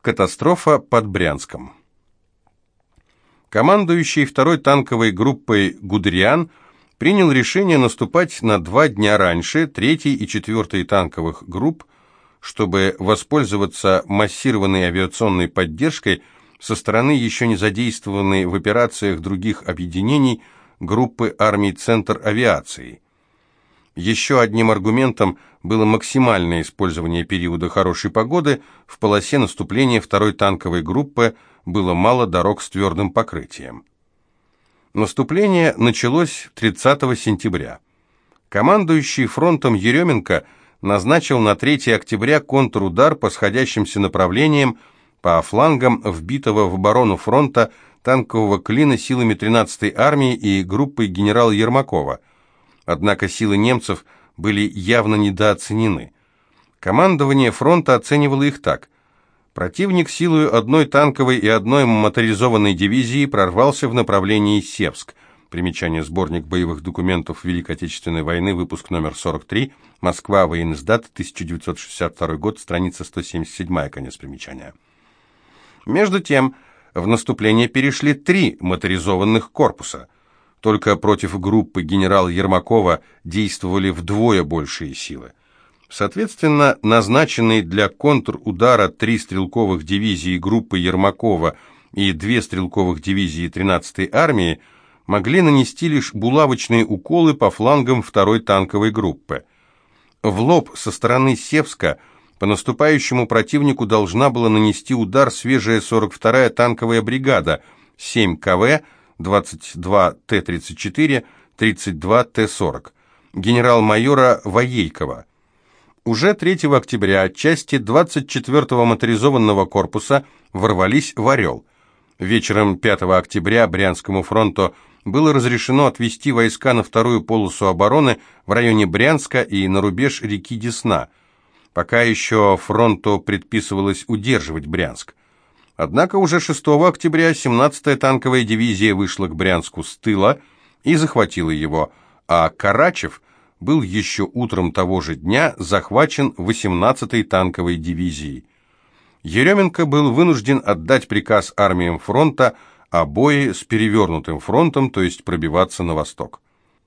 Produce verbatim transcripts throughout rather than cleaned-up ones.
Катастрофа под Брянском. Командующий второй танковой группой Гудериан принял решение наступать на два дня раньше третьей и четвёртой танковых групп, чтобы воспользоваться массированной авиационной поддержкой со стороны еще не задействованной в операциях других объединений группы армий «Центр авиации». Еще одним аргументом было максимальное использование периода хорошей погоды. В полосе наступления второй танковой группы было мало дорог с твердым покрытием. Наступление началось тридцатого сентября. Командующий фронтом Еременко назначил на третьего октября контрудар по сходящимся направлениям по флангам вбитого в оборону фронта танкового клина силами тринадцатой армии и группой генерала Ермакова. Однако силы немцев были явно недооценены. Командование фронта оценивало их так. Противник силою одной танковой и одной моторизованной дивизии прорвался в направлении Севск. Примечание: сборник боевых документов Великой Отечественной войны, выпуск номер сорок три, Москва, воениздат, тысяча девятьсот шестьдесят второй год, страница сто семьдесят семь, конец примечания. Между тем, в наступление перешли три моторизованных корпуса. Только против группы генерала Ермакова действовали вдвое большие силы. Соответственно, назначенные для контрудара три стрелковых дивизии группы Ермакова и две стрелковых дивизии тринадцатой армии могли нанести лишь булавочные уколы по флангам второй танковой группы. В лоб со стороны Севска по наступающему противнику должна была нанести удар свежая сорок вторая танковая бригада, семь ка вэ, двадцать два тэ тридцать четыре, тридцать два тэ сорок, генерал-майора Воейкова. Уже третьего октября части двадцать четвёртого моторизованного корпуса ворвались в Орел. Вечером пятого октября Брянскому фронту было разрешено отвести войска на вторую полосу обороны в районе Брянска и на рубеж реки Десна. Пока еще фронту предписывалось удерживать Брянск. Однако уже шестого октября семнадцатая танковая дивизия вышла к Брянску с тыла и захватила его, а Карачев был еще утром того же дня захвачен восемнадцатой танковой дивизией. Еременко был вынужден отдать приказ армиям фронта о бое с перевернутым фронтом, то есть пробиваться на восток.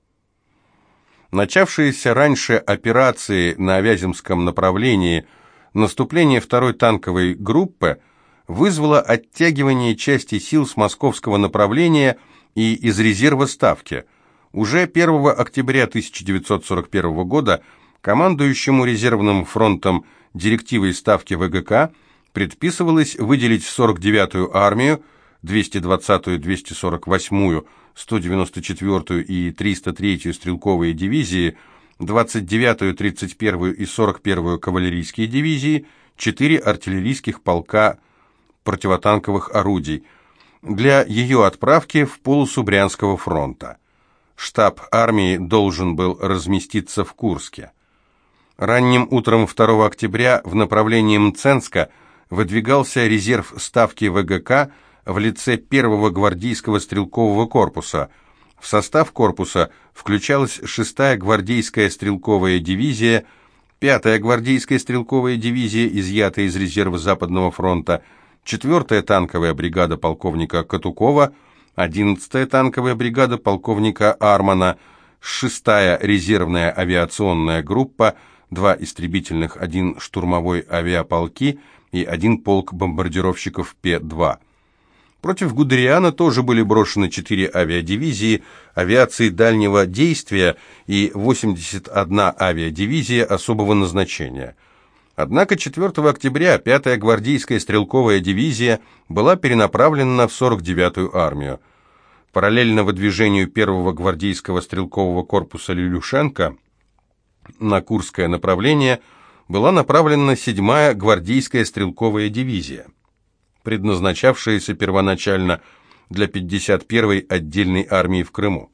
Начавшиеся раньше операции на Вяземском направлении, наступление второй танковой группы вызвало оттягивание части сил с московского направления и из резерва Ставки. Уже первого октября тысяча девятьсот сорок первого года командующему резервным фронтом директивой Ставки вэ гэ ка предписывалось выделить сорок девятую армию, двести двадцатую, двести сорок восьмую, сто девяносто четвёртую и триста третью стрелковые дивизии, двадцать девятую, тридцать первую и сорок первую кавалерийские дивизии, четыре артиллерийских полка противотанковых орудий для ее отправки в полосу Брянского фронта. Штаб армии должен был разместиться в Курске. Ранним утром второго октября в направлении Мценска выдвигался резерв Ставки вэ гэ ка в лице первого гвардейского стрелкового корпуса. В состав корпуса включалась шестая гвардейская стрелковая дивизия, пятая гвардейская стрелковая дивизия, изъятая из резерва Западного фронта, четвёртая танковая бригада полковника Катукова, одиннадцатая танковая бригада полковника Армана, шестая резервная авиационная группа, два истребительных, один штурмовой авиаполки и один полк бомбардировщиков Пе два. Против Гудериана тоже были брошены четыре авиадивизии авиации дальнего действия и восемьдесят одна авиадивизия особого назначения. Однако четвёртого октября пятая гвардейская стрелковая дивизия была перенаправлена в сорок девятую армию. Параллельно выдвижению первого гвардейского стрелкового корпуса Лилюшенко на Курское направление была направлена седьмая гвардейская стрелковая дивизия, предназначавшаяся первоначально для пятьдесят первой отдельной армии в Крыму.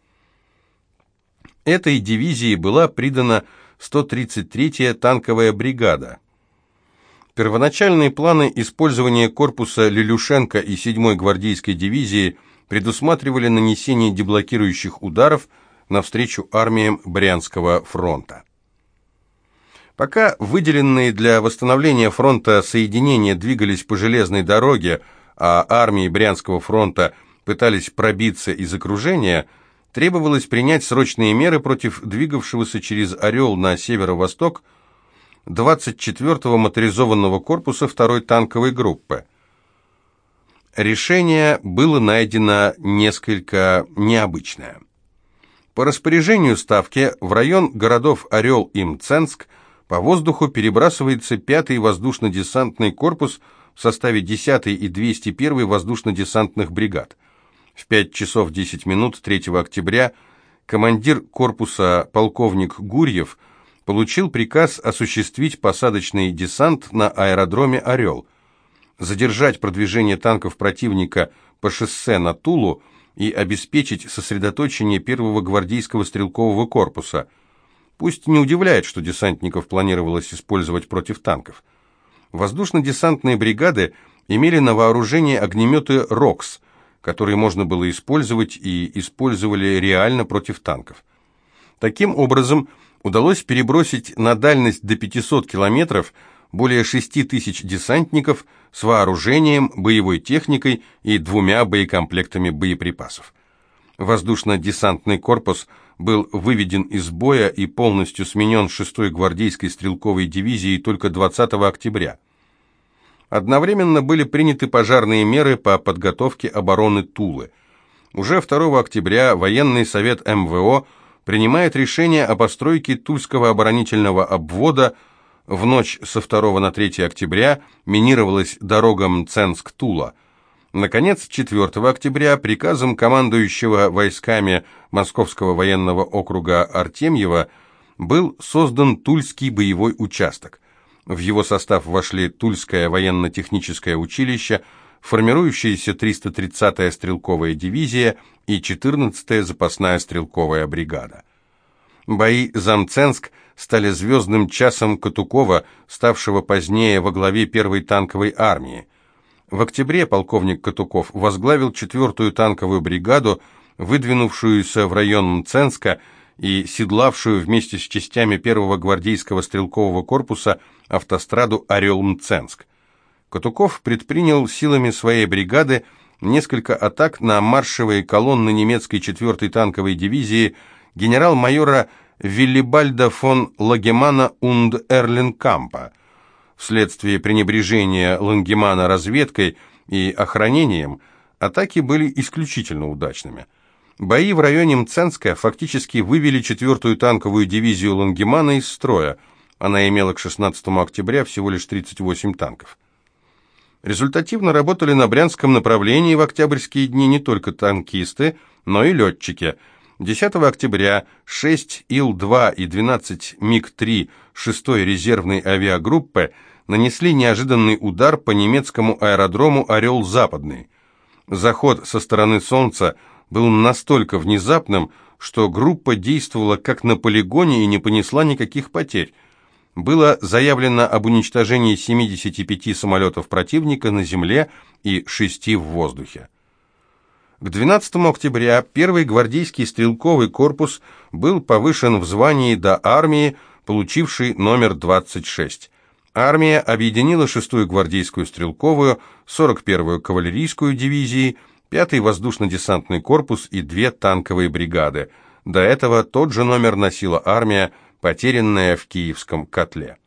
Этой дивизии была придана сто тридцать третья танковая бригада. Первоначальные планы использования корпуса Лилюшенко и седьмой гвардейской дивизии предусматривали нанесение деблокирующих ударов навстречу армиям Брянского фронта. Пока выделенные для восстановления фронта соединения двигались по железной дороге, а армии Брянского фронта пытались пробиться из окружения, требовалось принять срочные меры против двигавшегося через Орел на северо-восток двадцать четвёртого моторизованного корпуса второй танковой группы. Решение было найдено несколько необычное. По распоряжению Ставки в район городов Орел и Мценск по воздуху перебрасывается пятый воздушно-десантный корпус в составе десятой и двести первой воздушно-десантных бригад. В пять часов десять минут третьего октября командир корпуса полковник Гурьев получил приказ осуществить посадочный десант на аэродроме «Орел», задержать продвижение танков противника по шоссе на Тулу и обеспечить сосредоточение первого гвардейского стрелкового корпуса. Пусть не удивляет, что десантников планировалось использовать против танков. Воздушно-десантные бригады имели на вооружении огнеметы «Рокс», которые можно было использовать и использовали реально против танков. Таким образом, удалось перебросить на дальность до пятисот километров более шести тысяч десантников с вооружением, боевой техникой и двумя боекомплектами боеприпасов. Воздушно-десантный корпус был выведен из боя и полностью сменен шестой гвардейской стрелковой дивизией только двадцатого октября. Одновременно были приняты пожарные меры по подготовке обороны Тулы. Уже второго октября военный совет эм вэ о принимает решение о постройке Тульского оборонительного обвода. В ночь со второго на третье октября минировалась дорога Мценск-Тула. Наконец, четвёртого октября приказом командующего войсками Московского военного округа Артемьева был создан Тульский боевой участок. В его состав вошли Тульское военно-техническое училище, формирующаяся триста тридцатая стрелковая дивизия и четырнадцатая запасная стрелковая бригада. Бои за Мценск стали звездным часом Катукова, ставшего позднее во главе первой танковой армии. В октябре полковник Катуков возглавил четвёртую танковую бригаду, выдвинувшуюся в район Мценска и седлавшую вместе с частями первого гвардейского стрелкового корпуса автостраду Орел-Мценск. Катуков предпринял силами своей бригады несколько атак на маршевые колонны немецкой четвёртой танковой дивизии генерал-майора Виллибальда фон Лагемана und Эрлинкампа. Вследствие пренебрежения Лангемана разведкой и охранением, атаки были исключительно удачными. Бои в районе Мценска фактически вывели четвёртую танковую дивизию Лангемана из строя. Она имела к шестнадцатому октября всего лишь тридцать восемь танков. Результативно работали на Брянском направлении в октябрьские дни не только танкисты, но и летчики. десятого октября шесть Ил два и двенадцать Миг три шестой резервной авиагруппы нанесли неожиданный удар по немецкому аэродрому «Орел-Западный». Заход со стороны Солнца был настолько внезапным, что группа действовала как на полигоне и не понесла никаких потерь. Было заявлено об уничтожении семидесяти пяти самолетов противника на земле и шести в воздухе. К двенадцатому октября первый гвардейский стрелковый корпус был повышен в звании до армии, получившей номер двадцать шесть. Армия объединила шестую гвардейскую стрелковую, сорок первую кавалерийскую дивизии, пятый воздушно-десантный корпус и две танковые бригады. До этого тот же номер носила армия, потерянная в Киевском котле.